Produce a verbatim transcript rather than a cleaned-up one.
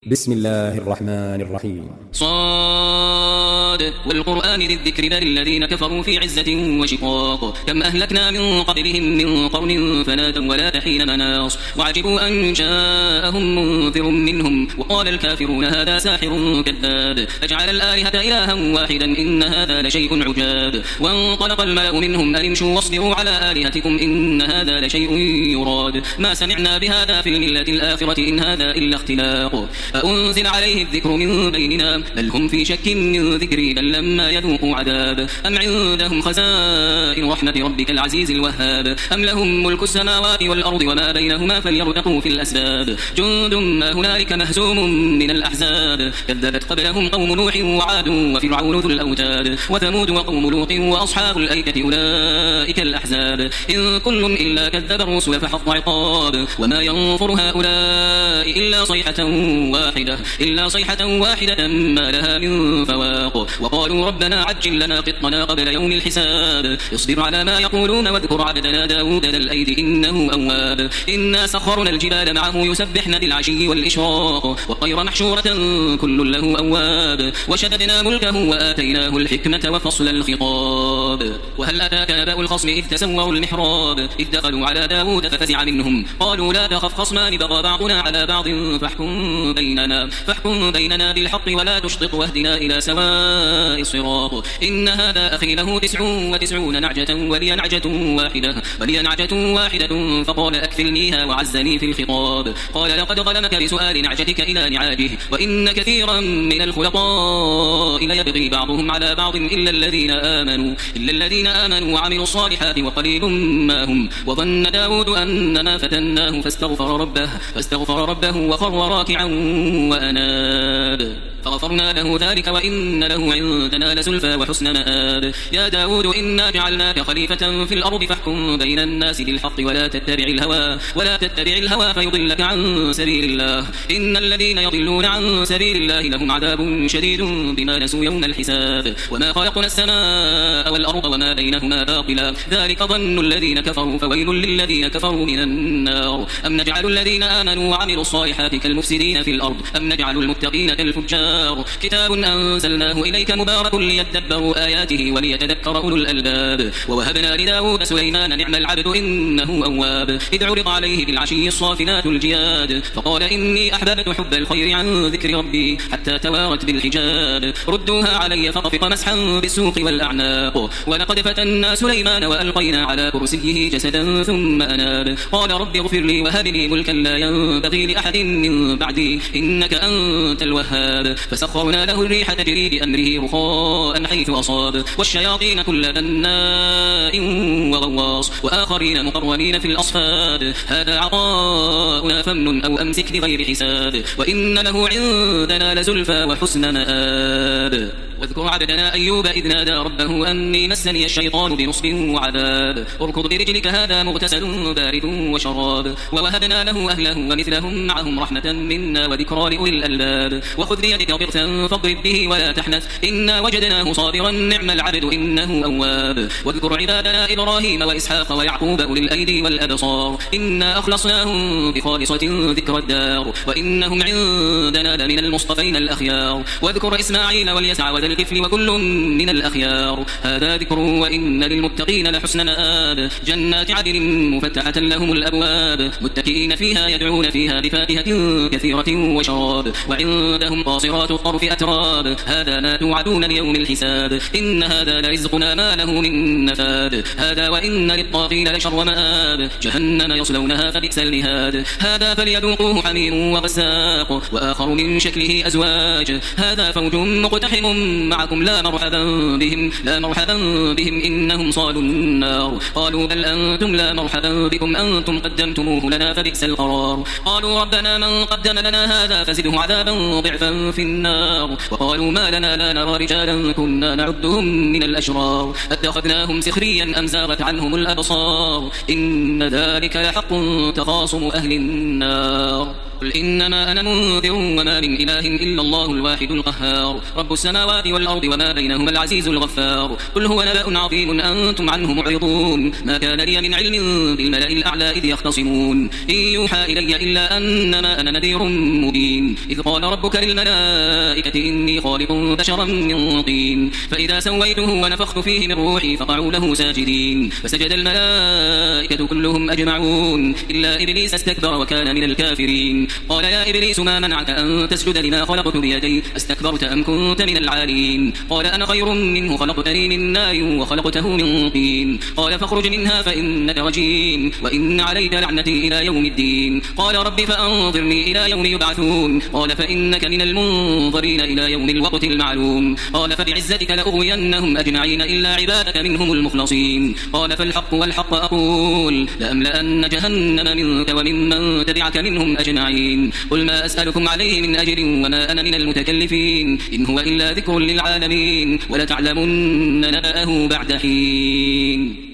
بسم الله الرحمن الرحيم. صاد والقرآن ذي الذكر بل الذين كفروا في عزة وشقاق كم أهلكنا من قبلهم من قرن فنادوا ولا حين مناص وعجبوا أن جاءهم منذر منهم وقال الكافرون هذا ساحر كذاب أجعل الآلهة إلها واحدا إن هذا لشيء عجاب وانطلق الملأ منهم أن امشوا واصبروا على آلهتكم إن هذا لشيء يراد ما سمعنا بهذا في الملة الآخرة إن هذا إلا اختلاق أأنزل عليه الذكر من بيننا بل هم في شك من ذكري بل لما يذوقوا عذاب أم عندهم خزائن رحمة ربك العزيز الوهاب أم لهم ملك السماوات والأرض وما بينهما فليرتقوا في الأسباب جند ما هنالك مهزوم من الأحزاب كذبت قبلهم قوم نوح وعاد وفرعون ذو الأوتاد وثمود وقوم لوط وأصحاب الأيكة أولئك الأحزاب إن كل إلا كذب الرسل فحق عقاب وما ينظر هؤلاء إلا صيحة واحدة إلا صيحة واحدة ما لها من فواق وقالوا ربنا عجل لنا قطنا قبل يوم الحساب اصبر على ما يقولون واذكر عبدنا داود ذا الأيد إنه أواب إنا سخرنا الجبال معه يسبحن بالعشي والإشراق والطير محشورة كل له أواب وشددنا ملكه وآتيناه الحكمة وفصل الخطاب وهل أتاك نبأ الخصم إذ تسوروا المحراب إذ دخلوا على داود ففزع منهم قالوا لا تخف خصمان بغى بعضنا على بعض فاحكم بيننا فاحكم بيننا بالحق ولا تشطط واهدنا إلى سواء الصراط إن هذا أخي له تسع وتسعون نعجة ولي نعجة واحدة ولي نعجة واحدة فقال أكفلنيها وعزني في الخطاب قال لقد ظلمك بسؤال نعجتك إلى نعاجه وإن كثيرا من الخلطاء ليبغي بعضهم على بعض إلا الذين آمنوا إلا الذين آمنوا وعملوا الصالحات وقليل ما هم وظن داود أنما فتناه فاستغفر ربه فاستغفر ربه وخر راكعا وأناب فغفرنا له ذلك وإن له عندنا لزلفى وحسن مآب يا داود إنا جعلناك خليفة في الأرض فاحكم بين الناس بالحق ولا تتبع الهوى ولا تتبع الهوى فيضلك عن سبيل الله إن الذين يضلون عن سبيل الله لهم عذاب شديد بما نسوا يوم الحساب وما خلقنا السماء والأرض وما بينهما باطلا ذلك ظن الذين كفروا فويل للذين كفروا من النار أم نجعل الذين آمنوا وعملوا الصالحات كالمفسدين في الأرض أم نجعل المتقين كالفجار كتاب أنزلناه إليك مبارك ليدبروا آياته وليتذكر أولو الألباب ووهبنا لداود سليمان نعم العبد إنه أواب إذ عرض عليه بالعشي الصافنات الجياد فقال إني أحببت حب الخير عن ذكر ربي حتى توارت بالحجاب ردوها علي فطفق مسحا بالسوق والأعناق ولقد فتنا سليمان وألقينا على كرسيه جسدا ثم أناب قال رب اغفر لي وهب لي ملكا لا ينبغي لأحد من بعدي إنك أنت الوهاب فسخرنا له الريح تجري بأمره رخاء حيث أصاب والشياطين كل بناء وغواص وآخرين مقرنين في الأصفاد هذا عطاؤنا فمن أو أمسك بغير حساب وإن له عندنا لزلفى وحسن مآب واذكر عبدنا أيوب إذ نادى ربه أني مسني الشيطان بنصب وعذاب اركض برجلك هذا مغتسل بارد وشراب ووهبنا له أهله ومثلهم معهم رحمة منا وذكرى لأولي الألباب وخذ بيدك ضغثا فاضرب به ولا تحنث إنا وجدناه صابرا نعم العبد إنه أواب واذكر عبادنا إبراهيم وإسحاق ويعقوب أولي الأيدي والأبصار إنا أخلصناهم بخالصة ذكر الدار وإنهم عندنا لمن المصطفين الأخيار واذكر إسماعيل واليسع وذا الكفل وكل من الأخيار هذا ذكر وإن للمتقين لحسن مآب جنات عدن مفتحة لهم الأبواب متكئين فيها يدعون فيها بفاكهة كثيرة وشراب وعندهم قاصرات الطرف أتراب هذا ما توعدون ليوم الحساب إن هذا لرزقنا ما له من نفاد هذا وإن للطاغين لشر مآب جهنم يصلونها فبئس المهاد هذا فليذوقوه حميم وغساق وآخر من شكله أزواج هذا فوج مقتحم معكم لا مرحبا بهم لا مرحبا بهم إنهم صالوا النار قالوا بل أنتم لا مرحبا بكم أنتم قدمتموه لنا فبئس القرار قالوا ربنا من قدم لنا هذا فزده عذابا ضعفا في النار وقالوا ما لنا لا نرى رجالا كنا نعدهم من الأشرار اتخذناهم سخريا أم زاغت عنهم الأبصار إن ذلك لحق تخاصم أهل النار قل إنما أنا منذر وما من إله إلا الله الواحد القهار رب السماوات والأرض وما بينهما العزيز الغفار قل هو نبأ عظيم أنتم عنه معرضون ما كان لي من علم بالملأ الأعلى إذ يختصمون إن يوحى إلي إلا أنما أنا نذير مبين إذ قال ربك للملائكة إني خالق بشرا من طين فإذا سويته ونفخت فيه من روحي فقعوا له ساجدين فسجد الملائكة كلهم أجمعون إلا إبليس استكبر وكان من الكافرين قال يا إبليس ما منعك أن تسجد لما خلقت بيدي استكبرت أم كنت من العالين قال أنا خير منه خلقتني من نار وخلقته من طين قال فاخرج منها فإنك رجيم وإن عليك لعنتي إلى يوم الدين قال رب فأنظرني إلى يوم يبعثون قال فإنك من المنظرين إلى يوم الوقت المعلوم قال فبعزتك لأغوينهم أجمعين إلا عبادك منهم المخلصين قال فالحق والحق أقول لأملأن جهنم منك وممن تبعك منهم أجمعين قل ما أسألكم عليه من أجر وما أنا من المتكلفين إن هو إلا ذكر للعالمين ولتعلمن نبأه بعد حين